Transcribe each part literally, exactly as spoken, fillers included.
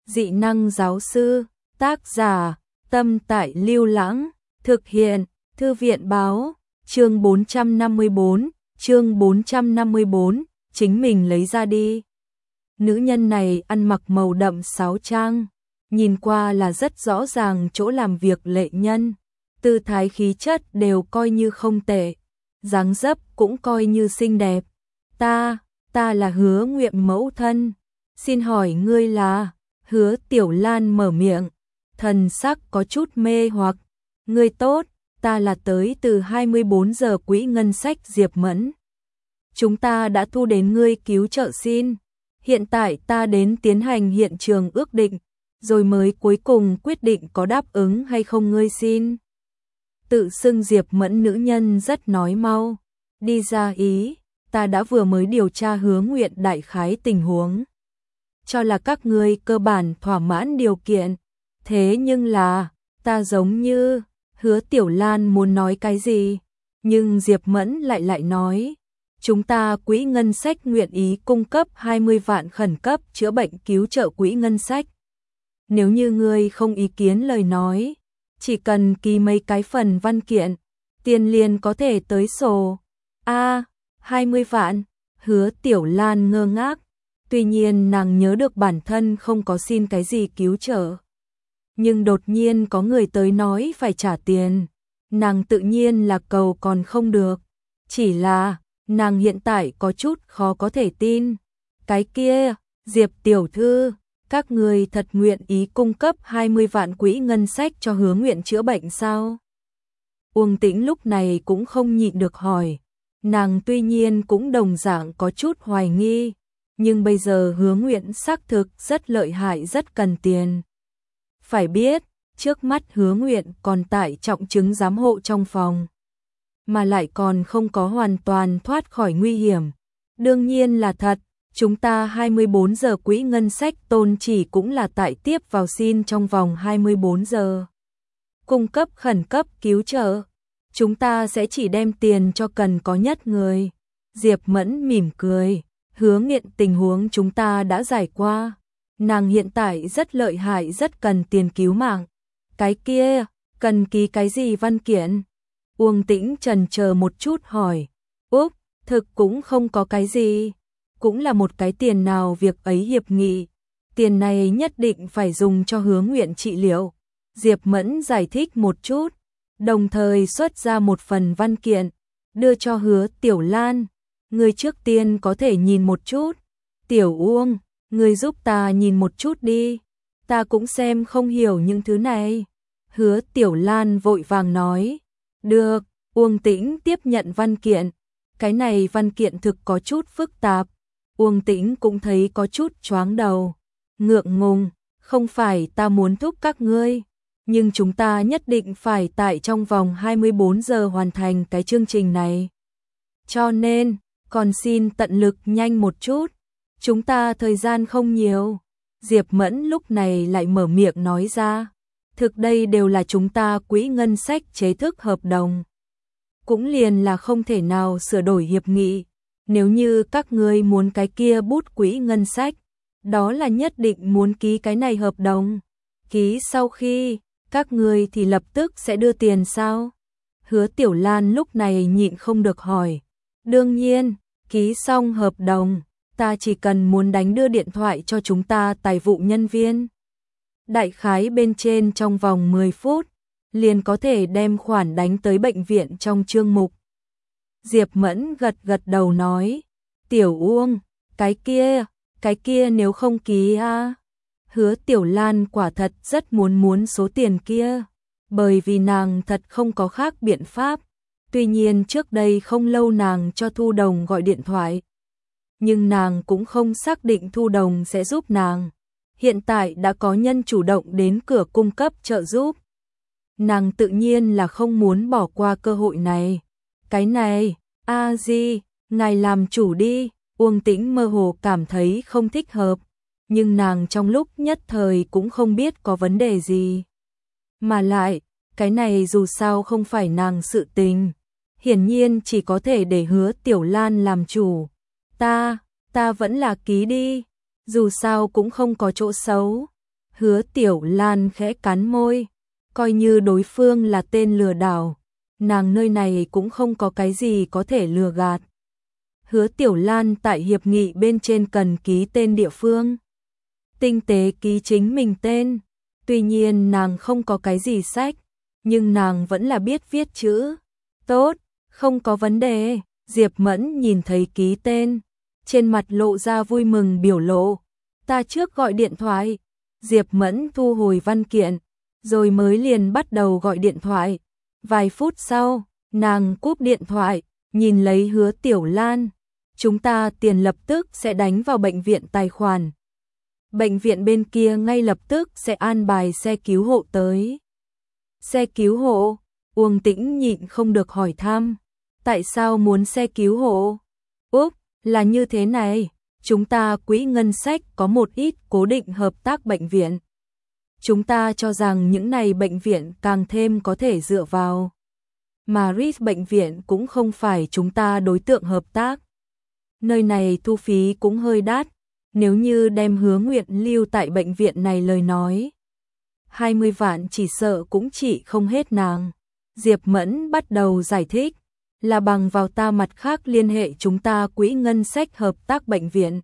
Dị năng giáo sư, tác giả, Tâm Tại Lưu Lãng, thực hiện, Thư viện báo, chương bốn trăm năm mươi bốn, chương bốn trăm năm mươi bốn, chính mình lấy ra đi. Nữ nhân này ăn mặc màu đậm sáo trang, nhìn qua là rất rõ ràng chỗ làm việc lệ nhân, tư thái khí chất đều coi như không tệ, dáng dấp cũng coi như xinh đẹp. Ta, ta là Hứa Nguyện mẫu thân, xin hỏi ngươi là? Hứa Tiểu Lan mở miệng, thần sắc có chút mê hoặc. Ngươi tốt, ta là tới từ hai mươi bốn giờ quỹ ngân sách Diệp Mẫn. Chúng ta đã thu đến ngươi cứu trợ xin. Hiện tại ta đến tiến hành hiện trường ước định, rồi mới cuối cùng quyết định có đáp ứng hay không ngươi xin. Tự xưng Diệp Mẫn nữ nhân rất nói mau. Đi ra ý, ta đã vừa mới điều tra Hứa Nguyện đại khái tình huống. Cho là các ngươi cơ bản thỏa mãn điều kiện. Thế nhưng là, ta giống như, Hứa Tiểu Lan muốn nói cái gì, nhưng Diệp Mẫn lại lại nói, chúng ta quỹ ngân sách nguyện ý cung cấp hai mươi vạn khẩn cấp chữa bệnh cứu trợ quỹ ngân sách. Nếu như ngươi không ý kiến lời nói, chỉ cần ký mấy cái phần văn kiện, tiền liền có thể tới sổ. A, hai mươi vạn, Hứa Tiểu Lan ngơ ngác, tuy nhiên nàng nhớ được bản thân không có xin cái gì cứu trợ. Nhưng đột nhiên có người tới nói phải trả tiền, nàng tự nhiên là cầu còn không được, chỉ là nàng hiện tại có chút khó có thể tin. Cái kia, Diệp tiểu thư, các người thật nguyện ý cung cấp hai mươi vạn quỹ ngân sách cho Hứa Nguyện chữa bệnh sao? Uông Tĩnh lúc này cũng không nhịn được hỏi, nàng tuy nhiên cũng đồng dạng có chút hoài nghi, nhưng bây giờ Hứa Nguyện xác thực rất lợi hại, rất cần tiền. Phải biết, trước mắt Hứa Nguyện còn tại trọng chứng giám hộ trong phòng, mà lại còn không có hoàn toàn thoát khỏi nguy hiểm. Đương nhiên là thật, chúng ta hai mươi bốn giờ quỹ ngân sách tôn chỉ cũng là tại tiếp vào xin trong vòng hai mươi bốn giờ. Cung cấp khẩn cấp cứu trợ, chúng ta sẽ chỉ đem tiền cho cần có nhất người. Diệp Mẫn mỉm cười, Hứa Nguyện tình huống chúng ta đã giải qua. Nàng hiện tại rất lợi hại, rất cần tiền cứu mạng. Cái kia, cần ký cái gì văn kiện? Uông Tĩnh chần chờ một chút hỏi. Úp, thực cũng không có cái gì. Cũng là một cái tiền nào việc ấy hiệp nghị. Tiền này nhất định phải dùng cho Hứa Nguyện trị liệu. Diệp Mẫn giải thích một chút, đồng thời xuất ra một phần văn kiện, đưa cho Hứa Tiểu Lan. Người trước tiên có thể nhìn một chút. Tiểu Uông, người giúp ta nhìn một chút đi, ta cũng xem không hiểu những thứ này. Hứa Tiểu Lan vội vàng nói. Được, Uông Tĩnh tiếp nhận văn kiện. Cái này văn kiện thực có chút phức tạp. Uông Tĩnh cũng thấy có chút choáng đầu. Ngượng ngùng, không phải ta muốn thúc các ngươi, nhưng chúng ta nhất định phải tại trong vòng hai mươi bốn giờ hoàn thành cái chương trình này. Cho nên, còn xin tận lực nhanh một chút. Chúng ta thời gian không nhiều. Diệp Mẫn lúc này lại mở miệng nói ra. Thực đây đều là chúng ta quỹ ngân sách chế thức hợp đồng. Cũng liền là không thể nào sửa đổi hiệp nghị. Nếu như các ngươi muốn cái kia bút quỹ ngân sách, đó là nhất định muốn ký cái này hợp đồng. Ký sau khi, các ngươi thì lập tức sẽ đưa tiền sao? Hứa Tiểu Lan lúc này nhịn không được hỏi. Đương nhiên, ký xong hợp đồng, ta chỉ cần muốn đánh đưa điện thoại cho chúng ta tài vụ nhân viên. Đại khái bên trên trong vòng mười phút, liền có thể đem khoản đánh tới bệnh viện trong chương mục. Diệp Mẫn gật gật đầu nói. Tiểu Uông, cái kia, cái kia nếu không ký a. Hứa Tiểu Lan quả thật rất muốn muốn số tiền kia, bởi vì nàng thật không có khác biện pháp. Tuy nhiên trước đây không lâu nàng cho Thu Đồng gọi điện thoại, nhưng nàng cũng không xác định Thu Đồng sẽ giúp nàng. Hiện tại đã có nhân chủ động đến cửa cung cấp trợ giúp, nàng tự nhiên là không muốn bỏ qua cơ hội này. Cái này, a di, ngài làm chủ đi. Uông Tĩnh mơ hồ cảm thấy không thích hợp, nhưng nàng trong lúc nhất thời cũng không biết có vấn đề gì. Mà lại, cái này dù sao không phải nàng sự tình, hiển nhiên chỉ có thể để Hứa Tiểu Lan làm chủ. Ta, ta vẫn là ký đi, dù sao cũng không có chỗ xấu. Hứa Tiểu Lan khẽ cắn môi, coi như đối phương là tên lừa đảo, nàng nơi này cũng không có cái gì có thể lừa gạt. Hứa Tiểu Lan tại hiệp nghị bên trên cần ký tên địa phương, tinh tế ký chính mình tên, tuy nhiên nàng không có cái gì sách, nhưng nàng vẫn là biết viết chữ. Tốt, không có vấn đề. Diệp Mẫn nhìn thấy ký tên, trên mặt lộ ra vui mừng biểu lộ. Ta trước gọi điện thoại. Diệp Mẫn thu hồi văn kiện, rồi mới liền bắt đầu gọi điện thoại. Vài phút sau, nàng cúp điện thoại, nhìn lấy Hứa Tiểu Lan. Chúng ta tiền lập tức sẽ đánh vào bệnh viện tài khoản. Bệnh viện bên kia ngay lập tức sẽ an bài xe cứu hộ tới. Xe cứu hộ? Uông Tĩnh nhịn không được hỏi thăm. Tại sao muốn xe cứu hộ? Úp, là như thế này, chúng ta quỹ ngân sách có một ít cố định hợp tác bệnh viện. Chúng ta cho rằng những này bệnh viện càng thêm có thể dựa vào. Mà Ritz bệnh viện cũng không phải chúng ta đối tượng hợp tác. Nơi này thu phí cũng hơi đắt, nếu như đem Hứa Nguyện lưu tại bệnh viện này lời nói. hai mươi vạn chỉ sợ cũng chỉ không hết nàng. Diệp Mẫn bắt đầu giải thích, là bằng vào ta mặt khác liên hệ chúng ta quỹ ngân sách hợp tác bệnh viện.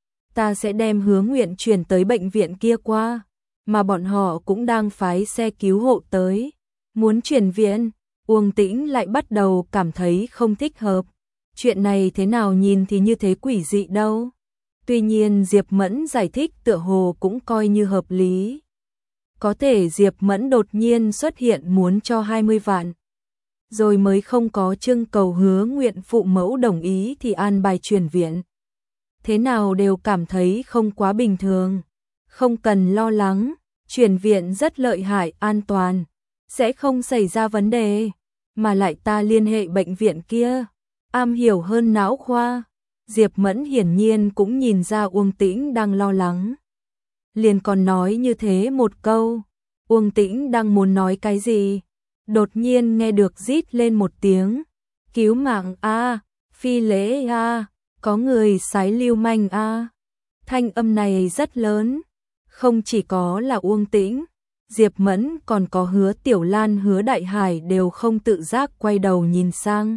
Ta sẽ đem Hứa Nguyện chuyển tới bệnh viện kia qua, mà bọn họ cũng đang phái xe cứu hộ tới. Muốn chuyển viện, Uông Tĩnh lại bắt đầu cảm thấy không thích hợp. Chuyện này thế nào nhìn thì như thế quỷ dị đâu. Tuy nhiên Diệp Mẫn giải thích tựa hồ cũng coi như hợp lý. Có thể Diệp Mẫn đột nhiên xuất hiện muốn cho hai mươi vạn. Rồi mới không có trưng cầu Hứa Nguyện phụ mẫu đồng ý thì an bài chuyển viện. Thế nào đều cảm thấy không quá bình thường. Không cần lo lắng, chuyển viện rất lợi hại, an toàn, sẽ không xảy ra vấn đề. Mà lại ta liên hệ bệnh viện kia, am hiểu hơn não khoa. Diệp Mẫn hiển nhiên cũng nhìn ra Uông Tĩnh đang lo lắng. Liền còn nói như thế một câu. Uông Tĩnh đang muốn nói cái gì, đột nhiên nghe được rít lên một tiếng. Cứu mạng a, phi lễ a, có người sái lưu manh a. Thanh âm này rất lớn, không chỉ có là Uông Tĩnh, Diệp Mẫn còn có Hứa Tiểu Lan, Hứa Đại Hải đều không tự giác quay đầu nhìn sang.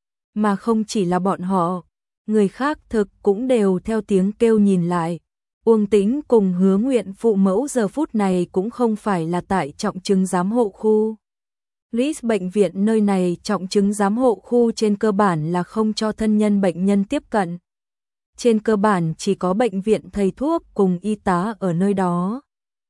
Mà không chỉ là bọn họ, người khác thực cũng đều theo tiếng kêu nhìn lại. Uông Tĩnh cùng Hứa Nguyện phụ mẫu giờ phút này cũng không phải là tại trọng chứng giám hộ khu. Ritz bệnh viện nơi này trọng chứng giám hộ khu trên cơ bản là không cho thân nhân bệnh nhân tiếp cận. Trên cơ bản chỉ có bệnh viện thầy thuốc cùng y tá ở nơi đó.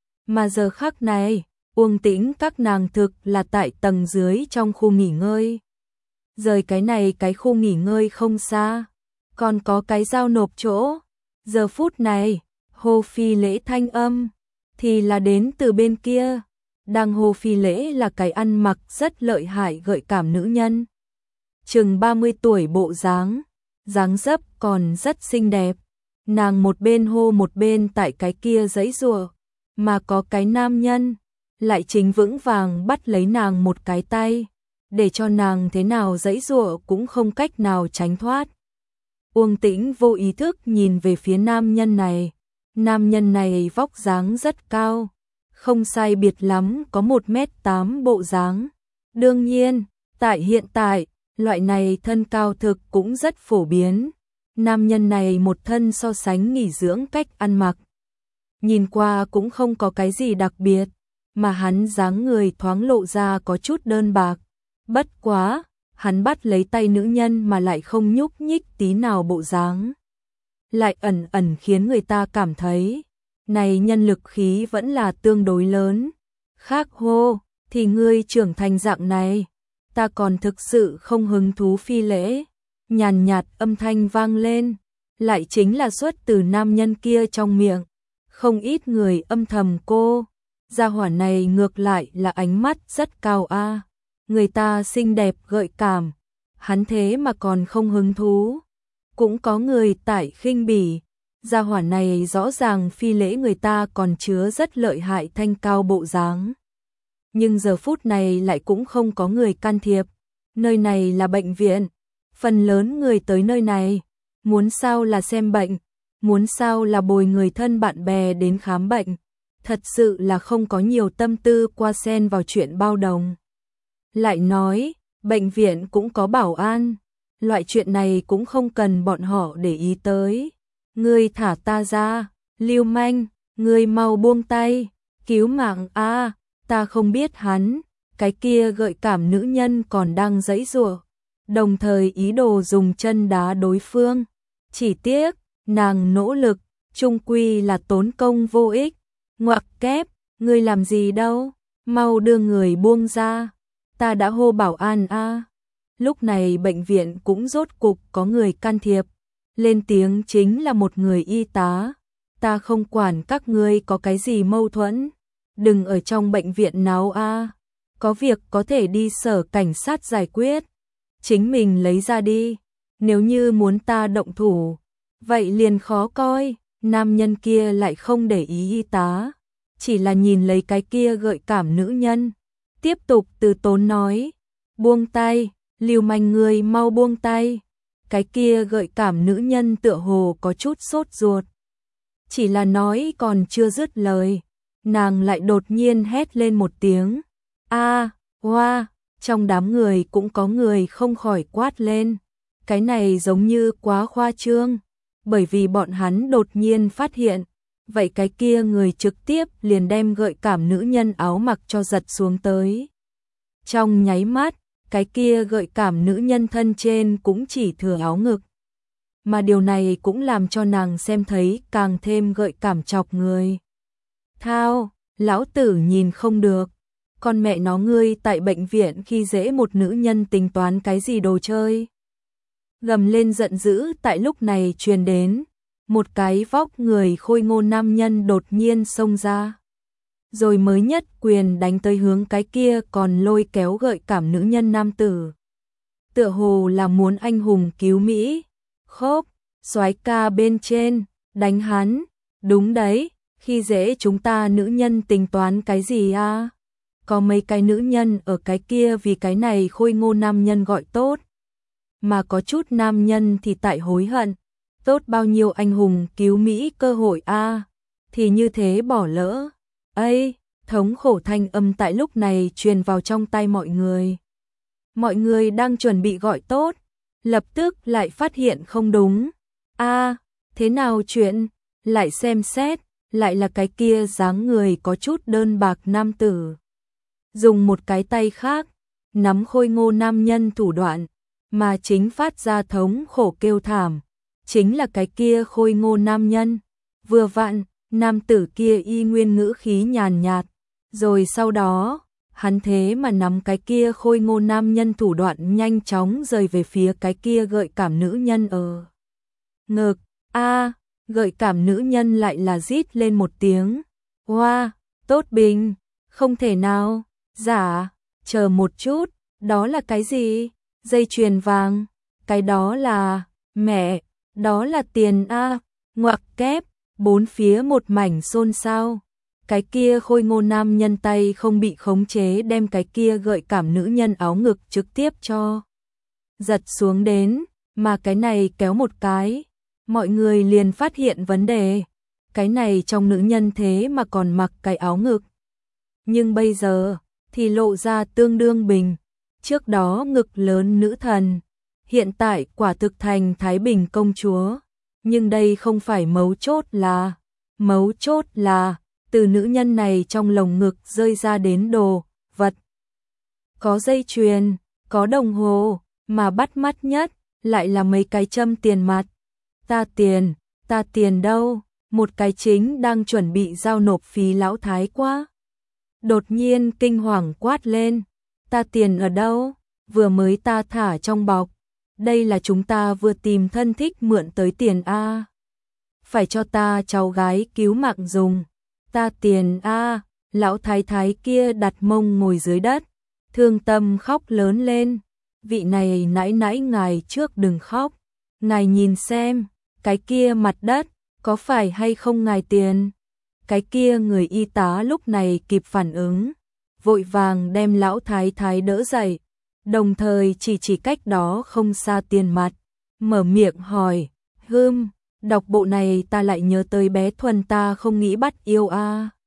Mà giờ khắc này, Uông Tĩnh các nàng thực là tại tầng dưới trong khu nghỉ ngơi. Rời cái này cái khu nghỉ ngơi không xa, còn có cái giao nộp chỗ. Giờ phút này, hô phi lễ thanh âm, thì là đến từ bên kia. Đang hô phi lễ là cái ăn mặc rất lợi hại gợi cảm nữ nhân. Chừng ba mươi tuổi bộ dáng, dáng dấp còn rất xinh đẹp. Nàng một bên hô một bên tại cái kia giãy giụa, mà có cái nam nhân lại chính vững vàng bắt lấy nàng một cái tay, để cho nàng thế nào giãy giụa cũng không cách nào tránh thoát. Uông Tĩnh vô ý thức nhìn về phía nam nhân này. Nam nhân này vóc dáng rất cao, không sai biệt lắm có một mét tám bộ dáng. Đương nhiên, tại hiện tại, loại này thân cao thực cũng rất phổ biến. Nam nhân này một thân so sánh nghỉ dưỡng cách ăn mặc, nhìn qua cũng không có cái gì đặc biệt, mà hắn dáng người thoáng lộ ra có chút đơn bạc. Bất quá, hắn bắt lấy tay nữ nhân mà lại không nhúc nhích tí nào, bộ dáng lại ẩn ẩn khiến người ta cảm thấy này nhân lực khí vẫn là tương đối lớn. Khác hô, thì ngươi trưởng thành dạng này, ta còn thực sự không hứng thú phi lễ. Nhàn nhạt âm thanh vang lên, lại chính là xuất từ nam nhân kia trong miệng. Không ít người âm thầm cô, gia hỏa này ngược lại là ánh mắt rất cao a, người ta xinh đẹp gợi cảm, hắn thế mà còn không hứng thú. Cũng có người tại khinh bỉ, gia hỏa này rõ ràng phi lễ người ta còn chứa rất lợi hại thanh cao bộ dáng. Nhưng giờ phút này lại cũng không có người can thiệp, nơi này là bệnh viện, phần lớn người tới nơi này, muốn sao là xem bệnh, muốn sao là bồi người thân bạn bè đến khám bệnh, thật sự là không có nhiều tâm tư qua xen vào chuyện bao đồng. Lại nói, bệnh viện cũng có bảo an, loại chuyện này cũng không cần bọn họ để ý tới. Ngươi thả ta ra, lưu manh, ngươi mau buông tay, cứu mạng a, ta không biết hắn, cái kia gợi cảm nữ nhân còn đang giãy giụa, đồng thời ý đồ dùng chân đá đối phương. Chỉ tiếc, nàng nỗ lực, chung quy là tốn công vô ích. Ngoặc kép, ngươi làm gì đâu, mau đưa người buông ra, ta đã hô bảo an a. Lúc này bệnh viện cũng rốt cục có người can thiệp, lên tiếng chính là một người y tá. Ta không quản các ngươi có cái gì mâu thuẫn, đừng ở trong bệnh viện náo a, có việc có thể đi sở cảnh sát giải quyết, chính mình lấy ra đi, nếu như muốn ta động thủ, vậy liền khó coi. Nam nhân kia lại không để ý y tá, chỉ là nhìn lấy cái kia gợi cảm nữ nhân, tiếp tục từ tốn nói, buông tay, lưu manh ngươi mau buông tay. Cái kia gợi cảm nữ nhân tựa hồ có chút sốt ruột, chỉ là nói còn chưa dứt lời, nàng lại đột nhiên hét lên một tiếng, a, hoa, trong đám người cũng có người không khỏi quát lên, cái này giống như quá khoa trương. Bởi vì bọn hắn đột nhiên phát hiện, vậy cái kia người trực tiếp liền đem gợi cảm nữ nhân áo mặc cho giật xuống tới. Trong nháy mắt, cái kia gợi cảm nữ nhân thân trên cũng chỉ thừa áo ngực. Mà điều này cũng làm cho nàng xem thấy càng thêm gợi cảm chọc người. Thao, lão tử nhìn không được, con mẹ nó ngươi tại bệnh viện khi dễ một nữ nhân tính toán cái gì đồ chơi. Gầm lên giận dữ tại lúc này truyền đến, một cái vóc người khôi ngô nam nhân đột nhiên xông ra. Rồi mới nhất quyền đánh tới hướng cái kia còn lôi kéo gợi cảm nữ nhân nam tử. Tựa hồ là muốn anh hùng cứu Mỹ, khốp, soái ca bên trên, đánh hắn, đúng đấy, khi dễ chúng ta nữ nhân tính toán cái gì à? Có mấy cái nữ nhân ở cái kia vì cái này khôi ngô nam nhân gọi tốt. Mà có chút nam nhân thì tại hối hận, tốt bao nhiêu anh hùng cứu Mỹ cơ hội a, à, thì như thế bỏ lỡ. Ây, thống khổ thanh âm tại lúc này truyền vào trong tai mọi người. Mọi người đang chuẩn bị gọi tốt, lập tức lại phát hiện không đúng. A, à, thế nào chuyện? Lại xem xét, lại là cái kia dáng người có chút đơn bạc nam tử. Dùng một cái tay khác, nắm khôi ngô nam nhân thủ đoạn, mà chính phát ra thống khổ kêu thảm, chính là cái kia khôi ngô nam nhân. Vừa vặn, nam tử kia y nguyên ngữ khí nhàn nhạt, rồi sau đó, hắn thế mà nắm cái kia khôi ngô nam nhân thủ đoạn nhanh chóng rời về phía cái kia gợi cảm nữ nhân ở ngực. A, gợi cảm nữ nhân lại là rít lên một tiếng. Hoa, tốt bình, không thể nào, giả, chờ một chút, đó là cái gì? Dây chuyền vàng, cái đó là, mẹ, đó là tiền a, ngoặc kép, bốn phía một mảnh xôn xao. Cái kia khôi ngô nam nhân tay không bị khống chế đem cái kia gợi cảm nữ nhân áo ngực trực tiếp cho giật xuống đến, mà cái này kéo một cái, mọi người liền phát hiện vấn đề, cái này trong nữ nhân thế mà còn mặc cái áo ngực. Nhưng bây giờ, thì lộ ra tương đương bình. Trước đó ngực lớn nữ thần, hiện tại quả thực thành Thái Bình công chúa. Nhưng đây không phải mấu chốt là, mấu chốt là, từ nữ nhân này trong lồng ngực rơi ra đến đồ, vật. Có dây chuyền, có đồng hồ, mà bắt mắt nhất, lại là mấy cái châm tiền mặt. Ta tiền, ta tiền đâu, một cái chính đang chuẩn bị giao nộp phí lão thái quá. Đột nhiên kinh hoàng quát lên, ta tiền ở đâu, vừa mới ta thả trong bọc, đây là chúng ta vừa tìm thân thích mượn tới tiền a, phải cho ta cháu gái cứu mạng dùng, ta tiền a. Lão thái thái kia đặt mông ngồi dưới đất, thương tâm khóc lớn lên, vị này nãi nãi ngài trước đừng khóc, ngài nhìn xem, cái kia mặt đất, có phải hay không ngài tiền? Cái kia người y tá lúc này kịp phản ứng, vội vàng đem lão thái thái đỡ dậy, đồng thời chỉ chỉ cách đó không xa tiền mặt, mở miệng hỏi, hưm, đọc bộ này ta lại nhớ tới bé Thuần ta không nghĩ bắt yêu a.